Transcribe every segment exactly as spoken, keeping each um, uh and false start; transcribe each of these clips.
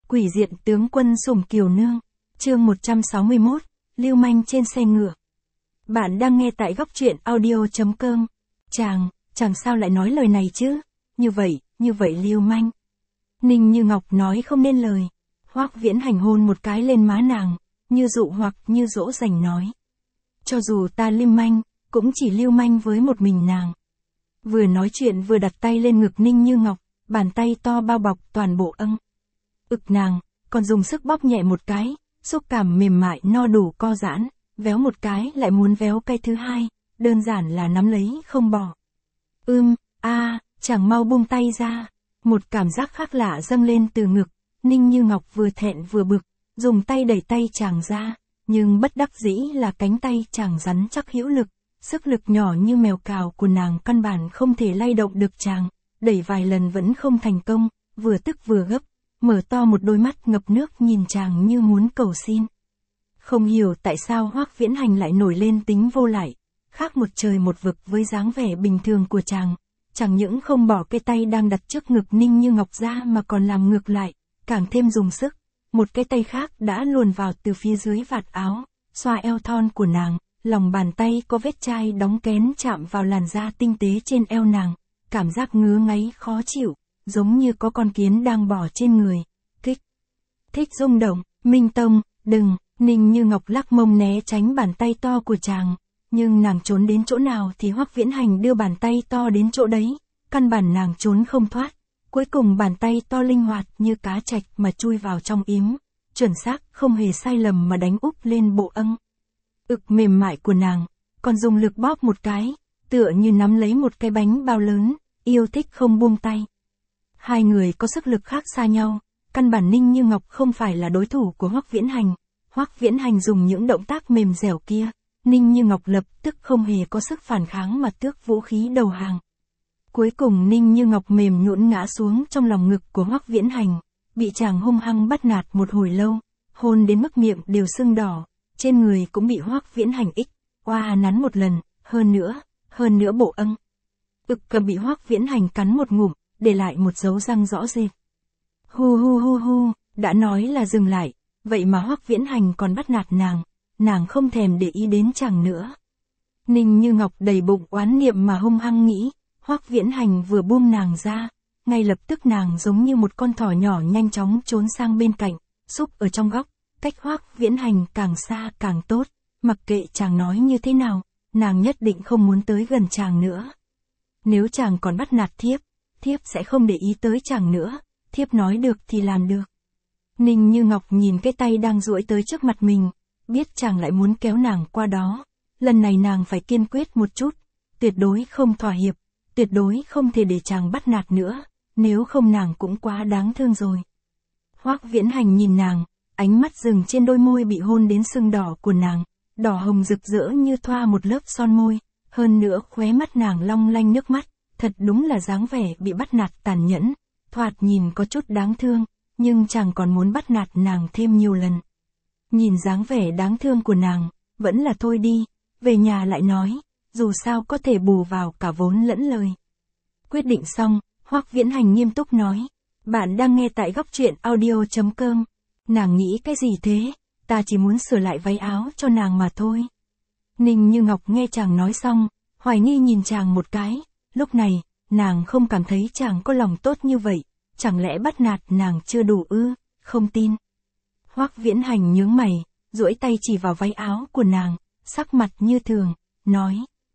Quỷ diện tướng quân Sủng Kiều Nương, chương một trăm sáu mươi mốt, lưu manh trên xe ngựa. Bạn đang nghe tại góc truyện audio chấm com. Chàng, chàng sao lại nói lời này chứ? Như vậy, như vậy lưu manh. Ninh Như Ngọc nói không nên lời. Hoắc Viễn Hành hôn một cái lên má nàng, như dụ hoặc như dỗ dành nói. Cho dù ta lưu manh, cũng chỉ lưu manh với một mình nàng. Vừa nói chuyện vừa đặt tay lên ngực Ninh Như Ngọc, bàn tay to bao bọc toàn bộ âng. Ực nàng, còn dùng sức bóp nhẹ một cái, xúc cảm mềm mại no đủ co giãn, véo một cái lại muốn véo cái thứ hai, đơn giản là nắm lấy không bỏ. Ưm, a, à, chàng mau buông tay ra. Một cảm giác khác lạ dâng lên từ ngực, Ninh Như Ngọc vừa thẹn vừa bực, dùng tay đẩy tay chàng ra, nhưng bất đắc dĩ là cánh tay chàng rắn chắc hữu lực, sức lực nhỏ như mèo cào của nàng căn bản không thể lay động được chàng, đẩy vài lần vẫn không thành công, vừa tức vừa gấp, mở to một đôi mắt ngập nước nhìn chàng như muốn cầu xin. Không hiểu tại sao Hoắc Viễn Hành lại nổi lên tính vô lại, khác một trời một vực với dáng vẻ bình thường của chàng, chẳng những không bỏ cái tay đang đặt trước ngực Ninh Như Ngọc ra mà còn làm ngược lại, càng thêm dùng sức, một cái tay khác đã luồn vào từ phía dưới vạt áo, xoa eo thon của nàng, lòng bàn tay có vết chai đóng kén chạm vào làn da tinh tế trên eo nàng, cảm giác ngứa ngáy khó chịu, giống như có con kiến đang bò trên người, kích, thích rung động, Minh Tông, đừng, Ninh Như Ngọc lắc mông né tránh bàn tay to của chàng, nhưng nàng trốn đến chỗ nào thì Hoắc Viễn Hành đưa bàn tay to đến chỗ đấy, căn bản nàng trốn không thoát, cuối cùng bàn tay to linh hoạt như cá trạch mà chui vào trong yếm, chuẩn xác không hề sai lầm mà đánh úp lên bộ âng. Ực mềm mại của nàng, còn dùng lực bóp một cái, tựa như nắm lấy một cái bánh bao lớn, yêu thích không buông tay. Hai người có sức lực khác xa nhau, căn bản Ninh Như Ngọc không phải là đối thủ của Hoắc Viễn Hành. Hoắc Viễn Hành dùng những động tác mềm dẻo kia, Ninh Như Ngọc lập tức không hề có sức phản kháng mà tước vũ khí đầu hàng. Cuối cùng Ninh Như Ngọc mềm nhũn ngã xuống trong lòng ngực của Hoắc Viễn Hành, bị chàng hung hăng bắt nạt một hồi lâu, hôn đến mức miệng đều sưng đỏ, trên người cũng bị Hoắc Viễn Hành ích, oa nắn một lần, hơn nữa, hơn nữa bộ âng. Ực cầm bị Hoắc Viễn Hành cắn một ngụm, để lại một dấu răng rõ rệt. Hu hu hu hu, đã nói là dừng lại, vậy mà Hoắc Viễn Hành còn bắt nạt nàng, nàng không thèm để ý đến chàng nữa. Ninh Như Ngọc đầy bụng oán niệm mà hung hăng nghĩ, Hoắc Viễn Hành vừa buông nàng ra, ngay lập tức nàng giống như một con thỏ nhỏ nhanh chóng trốn sang bên cạnh, xúc ở trong góc, cách Hoắc Viễn Hành càng xa càng tốt, mặc kệ chàng nói như thế nào, nàng nhất định không muốn tới gần chàng nữa. Nếu chàng còn bắt nạt thiếp, thiếp sẽ không để ý tới chàng nữa, thiếp nói được thì làm được. Ninh Như Ngọc nhìn cái tay đang duỗi tới trước mặt mình, biết chàng lại muốn kéo nàng qua đó, lần này nàng phải kiên quyết một chút, tuyệt đối không thỏa hiệp, tuyệt đối không thể để chàng bắt nạt nữa, nếu không nàng cũng quá đáng thương rồi. Hoắc Viễn Hành nhìn nàng, ánh mắt dừng trên đôi môi bị hôn đến sưng đỏ của nàng, đỏ hồng rực rỡ như thoa một lớp son môi, hơn nữa khóe mắt nàng long lanh nước mắt, thật đúng là dáng vẻ bị bắt nạt tàn nhẫn, thoạt nhìn có chút đáng thương, nhưng chàng còn muốn bắt nạt nàng thêm nhiều lần. Nhìn dáng vẻ đáng thương của nàng, vẫn là thôi đi, về nhà lại nói, dù sao có thể bù vào cả vốn lẫn lời. Quyết định xong, Hoắc Viễn Hành nghiêm túc nói, bạn đang nghe tại góc truyện audio chấm com. Nàng nghĩ cái gì thế, ta chỉ muốn sửa lại váy áo cho nàng mà thôi. Ninh Như Ngọc nghe chàng nói xong, hoài nghi nhìn chàng một cái, lúc này, nàng không cảm thấy chàng có lòng tốt như vậy, chẳng lẽ bắt nạt nàng chưa đủ ư, không tin. Hoắc Viễn Hành nhướng mày, duỗi tay chỉ vào váy áo của nàng, sắc mặt như thường, nói.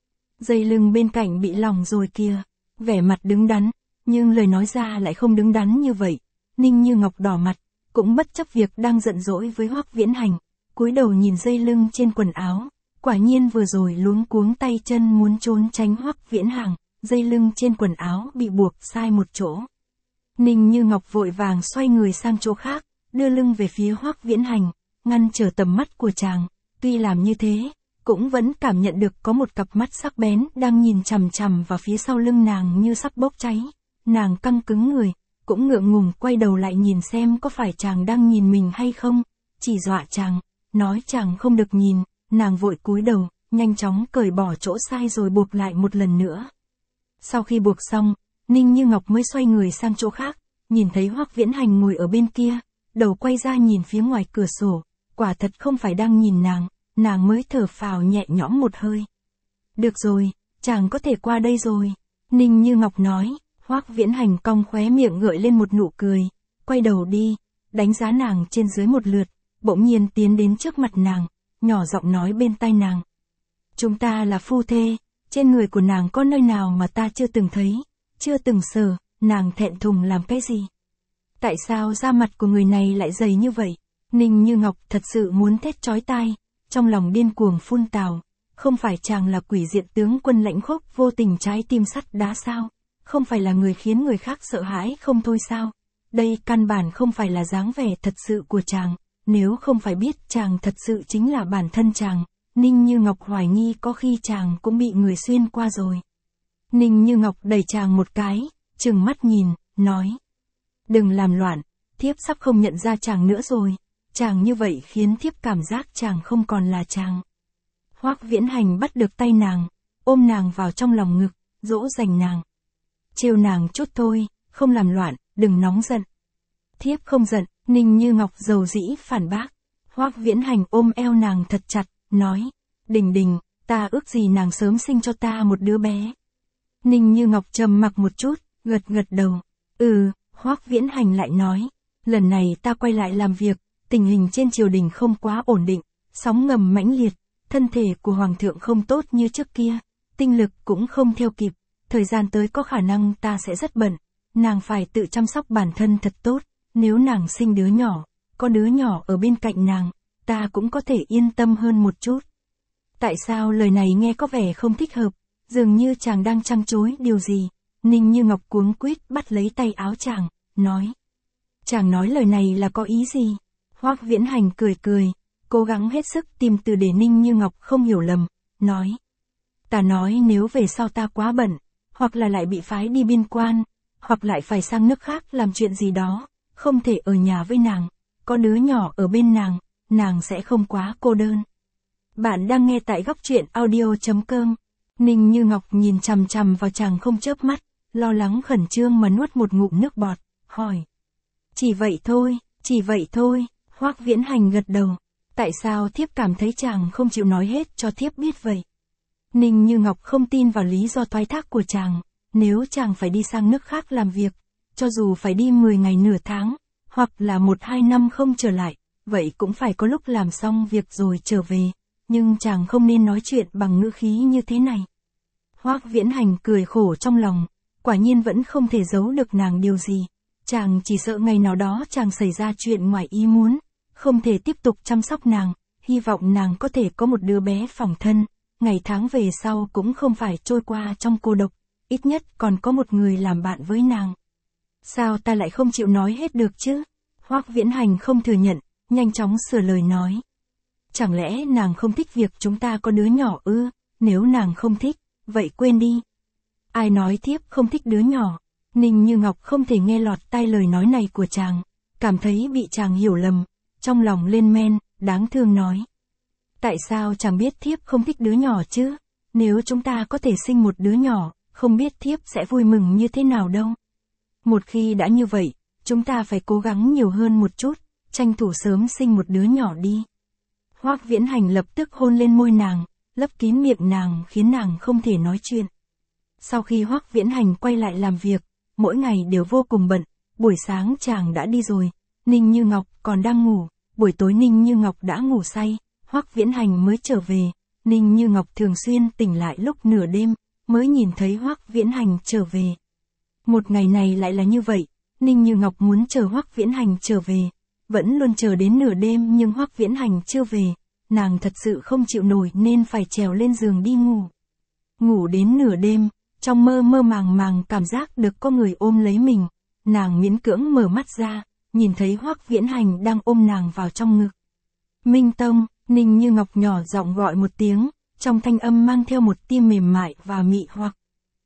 Dây lưng bên cạnh bị lỏng rồi kìa, vẻ mặt đứng đắn, nhưng lời nói ra lại không đứng đắn như vậy. Ninh Như Ngọc đỏ mặt, cũng bất chấp việc đang giận dỗi với Hoắc Viễn Hành, cúi đầu nhìn dây lưng trên quần áo, quả nhiên vừa rồi luống cuống tay chân muốn trốn tránh Hoắc Viễn Hành, dây lưng trên quần áo bị buộc sai một chỗ. Ninh Như Ngọc vội vàng xoay người sang chỗ khác, đưa lưng về phía Hoắc Viễn Hành, ngăn trở tầm mắt của chàng, tuy làm như thế, cũng vẫn cảm nhận được có một cặp mắt sắc bén đang nhìn chằm chằm vào phía sau lưng nàng như sắp bốc cháy. Nàng căng cứng người, cũng ngượng ngùng quay đầu lại nhìn xem có phải chàng đang nhìn mình hay không, chỉ dọa chàng, nói chàng không được nhìn, nàng vội cúi đầu, nhanh chóng cởi bỏ chỗ sai rồi buộc lại một lần nữa. Sau khi buộc xong, Ninh Như Ngọc mới xoay người sang chỗ khác, nhìn thấy Hoắc Viễn Hành ngồi ở bên kia, đầu quay ra nhìn phía ngoài cửa sổ, quả thật không phải đang nhìn nàng, nàng mới thở phào nhẹ nhõm một hơi. Được rồi, chàng có thể qua đây rồi, Ninh Như Ngọc nói. Hoắc Viễn Hành cong khóe miệng gợi lên một nụ cười, quay đầu đi, đánh giá nàng trên dưới một lượt, bỗng nhiên tiến đến trước mặt nàng, nhỏ giọng nói bên tai nàng. Chúng ta là phu thê, trên người của nàng có nơi nào mà ta chưa từng thấy, chưa từng sờ, nàng thẹn thùng làm cái gì? Tại sao da mặt của người này lại dày như vậy? Ninh Như Ngọc thật sự muốn thét chói tai, trong lòng điên cuồng phun tào, không phải chàng là quỷ diện tướng quân lãnh khốc vô tình trái tim sắt đá sao? Không phải là người khiến người khác sợ hãi không thôi sao? Đây căn bản không phải là dáng vẻ thật sự của chàng, nếu không phải biết chàng thật sự chính là bản thân chàng, Ninh Như Ngọc hoài nghi có khi chàng cũng bị người xuyên qua rồi. Ninh Như Ngọc đẩy chàng một cái, trừng mắt nhìn, nói. Đừng làm loạn, thiếp sắp không nhận ra chàng nữa rồi, chàng như vậy khiến thiếp cảm giác chàng không còn là chàng. Hoắc Viễn Hành bắt được tay nàng, ôm nàng vào trong lòng ngực, dỗ dành nàng. Trêu nàng chút thôi, không làm loạn, đừng nóng giận. Thiếp không giận, Ninh Như Ngọc dầu dĩ phản bác. Hoắc Viễn Hành ôm eo nàng thật chặt, nói. Đình đình, ta ước gì nàng sớm sinh cho ta một đứa bé. Ninh Như Ngọc trầm mặc một chút, gật gật đầu. Ừ, Hoắc Viễn Hành lại nói. Lần này ta quay lại làm việc, tình hình trên triều đình không quá ổn định, sóng ngầm mãnh liệt, thân thể của hoàng thượng không tốt như trước kia, tinh lực cũng không theo kịp, thời gian tới có khả năng ta sẽ rất bận, nàng phải tự chăm sóc bản thân thật tốt, nếu nàng sinh đứa nhỏ, có đứa nhỏ ở bên cạnh nàng, ta cũng có thể yên tâm hơn một chút. Tại sao lời này nghe có vẻ không thích hợp, dường như chàng đang trăng chối điều gì, Ninh Như Ngọc cuống quýt bắt lấy tay áo chàng, nói. Chàng nói lời này là có ý gì? Hoắc Viễn Hành cười cười, cố gắng hết sức tìm từ để Ninh Như Ngọc không hiểu lầm, nói. Ta nói nếu về sau ta quá bận, hoặc là lại bị phái đi biên quan, hoặc lại phải sang nước khác làm chuyện gì đó, không thể ở nhà với nàng, có đứa nhỏ ở bên nàng, nàng sẽ không quá cô đơn. Bạn đang nghe tại góc truyện audio chấm com. Ninh Như Ngọc nhìn chằm chằm vào chàng không chớp mắt, lo lắng khẩn trương mà nuốt một ngụm nước bọt, hỏi. Chỉ vậy thôi, chỉ vậy thôi, Hoắc Viễn Hành gật đầu. Tại sao thiếp cảm thấy chàng không chịu nói hết cho thiếp biết vậy? Ninh Như Ngọc không tin vào lý do thoái thác của chàng, nếu chàng phải đi sang nước khác làm việc, cho dù phải đi mười ngày nửa tháng, hoặc là một hai năm không trở lại, vậy cũng phải có lúc làm xong việc rồi trở về, nhưng chàng không nên nói chuyện bằng ngữ khí như thế này. Hoắc Viễn Hành cười khổ trong lòng, quả nhiên vẫn không thể giấu được nàng điều gì, chàng chỉ sợ ngày nào đó chàng xảy ra chuyện ngoài ý muốn, không thể tiếp tục chăm sóc nàng, hy vọng nàng có thể có một đứa bé phỏng thân, ngày tháng về sau cũng không phải trôi qua trong cô độc, ít nhất còn có một người làm bạn với nàng. Sao ta lại không chịu nói hết được chứ? Hoắc Viễn Hành không thừa nhận, nhanh chóng sửa lời nói. Chẳng lẽ nàng không thích việc chúng ta có đứa nhỏ ư? Nếu nàng không thích, vậy quên đi. Ai nói thiếp không thích đứa nhỏ? Ninh Như Ngọc không thể nghe lọt tai lời nói này của chàng, cảm thấy bị chàng hiểu lầm, trong lòng lên men, đáng thương nói. Tại sao chàng biết thiếp không thích đứa nhỏ chứ? Nếu chúng ta có thể sinh một đứa nhỏ, không biết thiếp sẽ vui mừng như thế nào đâu. Một khi đã như vậy, chúng ta phải cố gắng nhiều hơn một chút, tranh thủ sớm sinh một đứa nhỏ đi. Hoắc Viễn Hành lập tức hôn lên môi nàng, lấp kín miệng nàng khiến nàng không thể nói chuyện. Sau khi Hoắc Viễn Hành quay lại làm việc, mỗi ngày đều vô cùng bận, buổi sáng chàng đã đi rồi, Ninh Như Ngọc còn đang ngủ, buổi tối Ninh Như Ngọc đã ngủ say, Hoắc Viễn Hành mới trở về, Ninh Như Ngọc thường xuyên tỉnh lại lúc nửa đêm, mới nhìn thấy Hoắc Viễn Hành trở về. Một ngày này lại là như vậy, Ninh Như Ngọc muốn chờ Hoắc Viễn Hành trở về, vẫn luôn chờ đến nửa đêm nhưng Hoắc Viễn Hành chưa về, nàng thật sự không chịu nổi nên phải trèo lên giường đi ngủ. Ngủ đến nửa đêm, trong mơ mơ màng màng cảm giác được có người ôm lấy mình, nàng miễn cưỡng mở mắt ra, nhìn thấy Hoắc Viễn Hành đang ôm nàng vào trong ngực. Minh Tông, Ninh Như Ngọc nhỏ giọng gọi một tiếng, trong thanh âm mang theo một tia mềm mại và mị hoặc.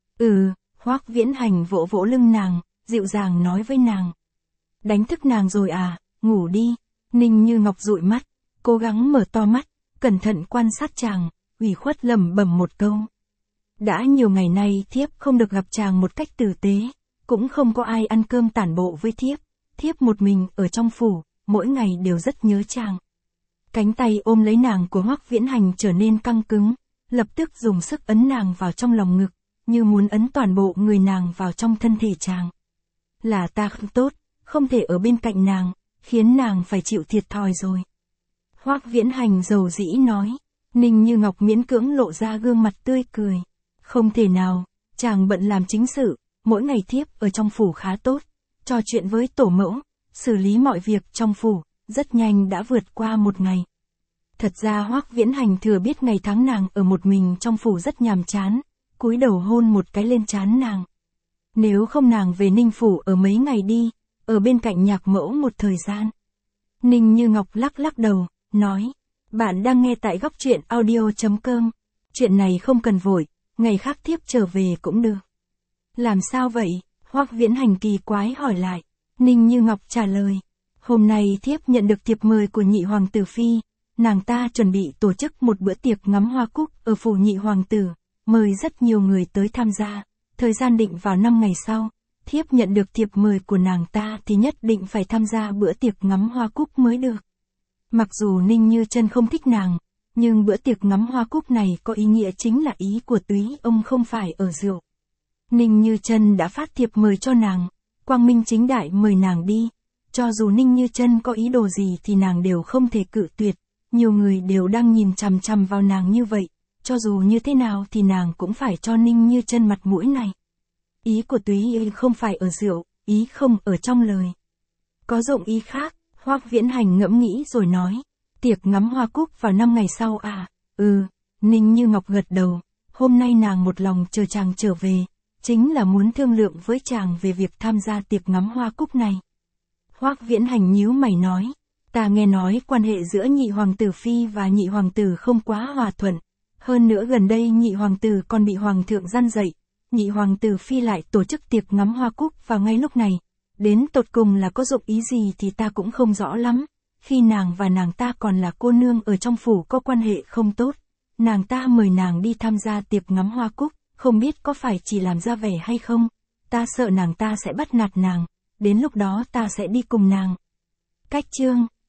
Ừ, Hoắc Viễn Hành vỗ vỗ lưng nàng, dịu dàng nói với nàng. Đánh thức nàng rồi à, ngủ đi. Ninh Như Ngọc dụi mắt, cố gắng mở to mắt, cẩn thận quan sát chàng, ủy khuất lẩm bẩm một câu. Đã nhiều ngày nay thiếp không được gặp chàng một cách tử tế, cũng không có ai ăn cơm tản bộ với thiếp, thiếp một mình ở trong phủ, mỗi ngày đều rất nhớ chàng. Cánh tay ôm lấy nàng của Hoắc Viễn Hành trở nên căng cứng, lập tức dùng sức ấn nàng vào trong lòng ngực, như muốn ấn toàn bộ người nàng vào trong thân thể chàng. Là ta không tốt, không thể ở bên cạnh nàng, khiến nàng phải chịu thiệt thòi rồi. Hoắc Viễn Hành dầu dĩ nói. Ninh Như Ngọc miễn cưỡng lộ ra gương mặt tươi cười. Không thể nào, chàng bận làm chính sự, mỗi ngày thiếp ở trong phủ khá tốt, trò chuyện với tổ mẫu, xử lý mọi việc trong phủ, rất nhanh đã vượt qua một ngày. Thật ra Hoắc Viễn Hành thừa biết ngày tháng nàng ở một mình trong phủ rất nhàm chán, cúi đầu hôn một cái lên trán nàng. Nếu không nàng về Ninh phủ ở mấy ngày đi, ở bên cạnh nhạc mẫu một thời gian. Ninh Như Ngọc lắc lắc đầu, nói, bạn đang nghe tại góc truyện audio chấm com. Chuyện này không cần vội, ngày khác thiếp trở về cũng được. Làm sao vậy? Hoắc Viễn Hành kỳ quái hỏi lại. Ninh Như Ngọc trả lời, hôm nay thiếp nhận được thiệp mời của nhị hoàng tử phi, nàng ta chuẩn bị tổ chức một bữa tiệc ngắm hoa cúc ở phủ nhị hoàng tử, mời rất nhiều người tới tham gia, thời gian định vào năm ngày sau. Thiếp nhận được thiệp mời của nàng ta thì nhất định phải tham gia bữa tiệc ngắm hoa cúc mới được. Mặc dù Ninh Như Chân không thích nàng, nhưng bữa tiệc ngắm hoa cúc này có ý nghĩa chính là ý của túy ông không phải ở rượu. Ninh Như Chân đã phát thiệp mời cho nàng, quang minh chính đại mời nàng đi. Cho dù Ninh Như Chân có ý đồ gì thì nàng đều không thể cự tuyệt, nhiều người đều đang nhìn chằm chằm vào nàng như vậy, cho dù như thế nào thì nàng cũng phải cho Ninh Như Chân mặt mũi này. Ý của túy không phải ở rượu, ý không ở trong lời. Có dụng ý khác, Hoắc Viễn Hành ngẫm nghĩ rồi nói, tiệc ngắm hoa cúc vào năm ngày sau à, ừ, Ninh Như Ngọc gật đầu, hôm nay nàng một lòng chờ chàng trở về, chính là muốn thương lượng với chàng về việc tham gia tiệc ngắm hoa cúc này. Hoắc Viễn Hành nhíu mày nói, ta nghe nói quan hệ giữa nhị hoàng tử phi và nhị hoàng tử không quá hòa thuận, hơn nữa gần đây nhị hoàng tử còn bị hoàng thượng gian dạy, nhị hoàng tử phi lại tổ chức tiệc ngắm hoa cúc vào ngay lúc này. Đến tột cùng là có dụng ý gì thì ta cũng không rõ lắm, khi nàng và nàng ta còn là cô nương ở trong phủ có quan hệ không tốt, nàng ta mời nàng đi tham gia tiệc ngắm hoa cúc, không biết có phải chỉ làm ra vẻ hay không, ta sợ nàng ta sẽ bắt nạt nàng, đến lúc đó ta sẽ đi cùng nàng. Cách chương